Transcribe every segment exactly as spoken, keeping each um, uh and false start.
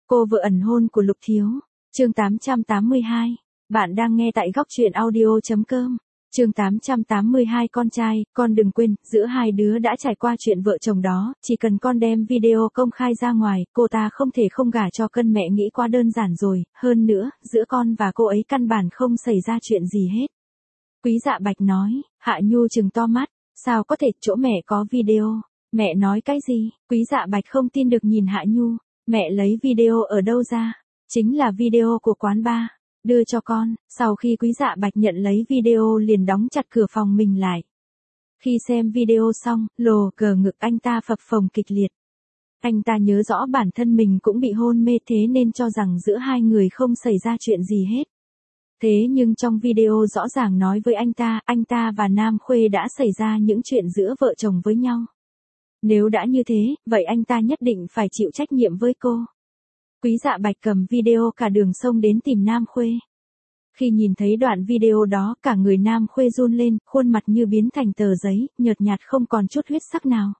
Cô vợ ẩn hôn của Lục Thiếu. Chương tám trăm tám mươi hai. Bạn đang nghe tại góc truyện audio chấm com. Chương tám trăm tám mươi hai. Con trai, con đừng quên, giữa hai đứa đã trải qua chuyện vợ chồng đó, chỉ cần con đem video công khai ra ngoài, cô ta không thể không gả cho Cân. Mẹ nghĩ quá đơn giản rồi, hơn nữa, giữa con và cô ấy căn bản không xảy ra chuyện gì hết. Quý Dạ Bạch nói. Hạ Nhu trừng to mắt, sao có thể, chỗ mẹ có video. Mẹ nói cái gì? Quý Dạ Bạch không tin được nhìn Hạ Nhu. Mẹ lấy video ở đâu ra? Chính là video của quán bar. Đưa cho con. Sau khi Quý Dạ Bạch nhận lấy video liền đóng chặt cửa phòng mình lại. Khi xem video xong, lồ cờ ngực anh ta phập phồng kịch liệt. Anh ta nhớ rõ bản thân mình cũng bị hôn mê, thế nên cho rằng giữa hai người không xảy ra chuyện gì hết. Thế nhưng trong video rõ ràng nói với anh ta, anh ta và Nam Khuê đã xảy ra những chuyện giữa vợ chồng với nhau. Nếu đã như thế, vậy anh ta nhất định phải chịu trách nhiệm với cô. Quý Dạ Bạch cầm video cả đường sông đến tìm Nam Khuê. Khi nhìn thấy đoạn video đó, cả người Nam Khuê run lên, khuôn mặt như biến thành tờ giấy, nhợt nhạt không còn chút huyết sắc nào.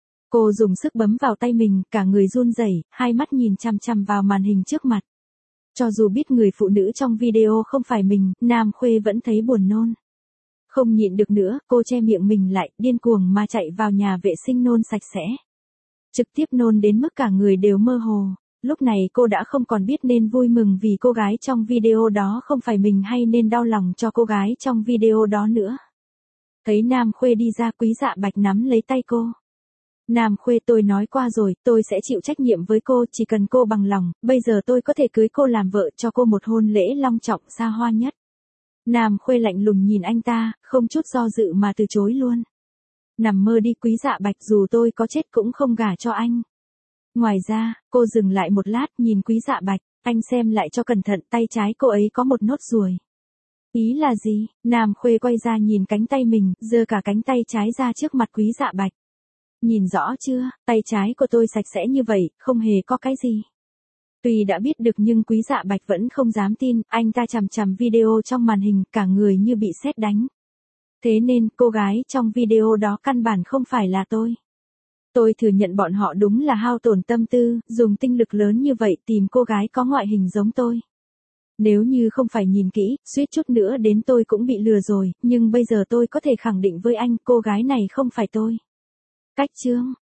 Cô dùng sức bấm vào tay mình, cả người run rẩy, hai mắt nhìn chằm chằm vào màn hình trước mặt. Cho dù biết người phụ nữ trong video không phải mình, Nam Khuê vẫn thấy buồn nôn. Không nhịn được nữa, cô che miệng mình lại, điên cuồng mà chạy vào nhà vệ sinh nôn sạch sẽ. Trực tiếp nôn đến mức cả người đều mơ hồ. Lúc này cô đã không còn biết nên vui mừng vì cô gái trong video đó không phải mình hay nên đau lòng cho cô gái trong video đó nữa. Thấy Nam Khuê đi ra, Quý Dạ Bạch nắm lấy tay cô. Nam Khuê, tôi nói qua rồi, tôi sẽ chịu trách nhiệm với cô, chỉ cần cô bằng lòng, bây giờ tôi có thể cưới cô làm vợ, cho cô một hôn lễ long trọng xa hoa nhất. Nam Khuê lạnh lùng nhìn anh ta, không chút do dự mà từ chối luôn. Nằm mơ đi Quý Dạ Bạch, dù tôi có chết cũng không gả cho anh. Ngoài ra, cô dừng lại một lát nhìn Quý Dạ Bạch, anh xem lại cho cẩn thận, tay trái cô ấy có một nốt ruồi. Ý là gì? Nam Khuê quay ra nhìn cánh tay mình, giơ cả cánh tay trái ra trước mặt Quý Dạ Bạch. Nhìn rõ chưa, tay trái của tôi sạch sẽ như vậy, không hề có cái gì. Tuy đã biết được nhưng Quý Dạ Bạch vẫn không dám tin, anh ta chằm chằm video trong màn hình, cả người như bị sét đánh. Thế nên, cô gái trong video đó căn bản không phải là tôi. Tôi thừa nhận bọn họ đúng là hao tổn tâm tư, dùng tinh lực lớn như vậy tìm cô gái có ngoại hình giống tôi. Nếu như không phải nhìn kỹ, suýt chút nữa đến tôi cũng bị lừa rồi, nhưng bây giờ tôi có thể khẳng định với anh, cô gái này không phải tôi. Cách chương,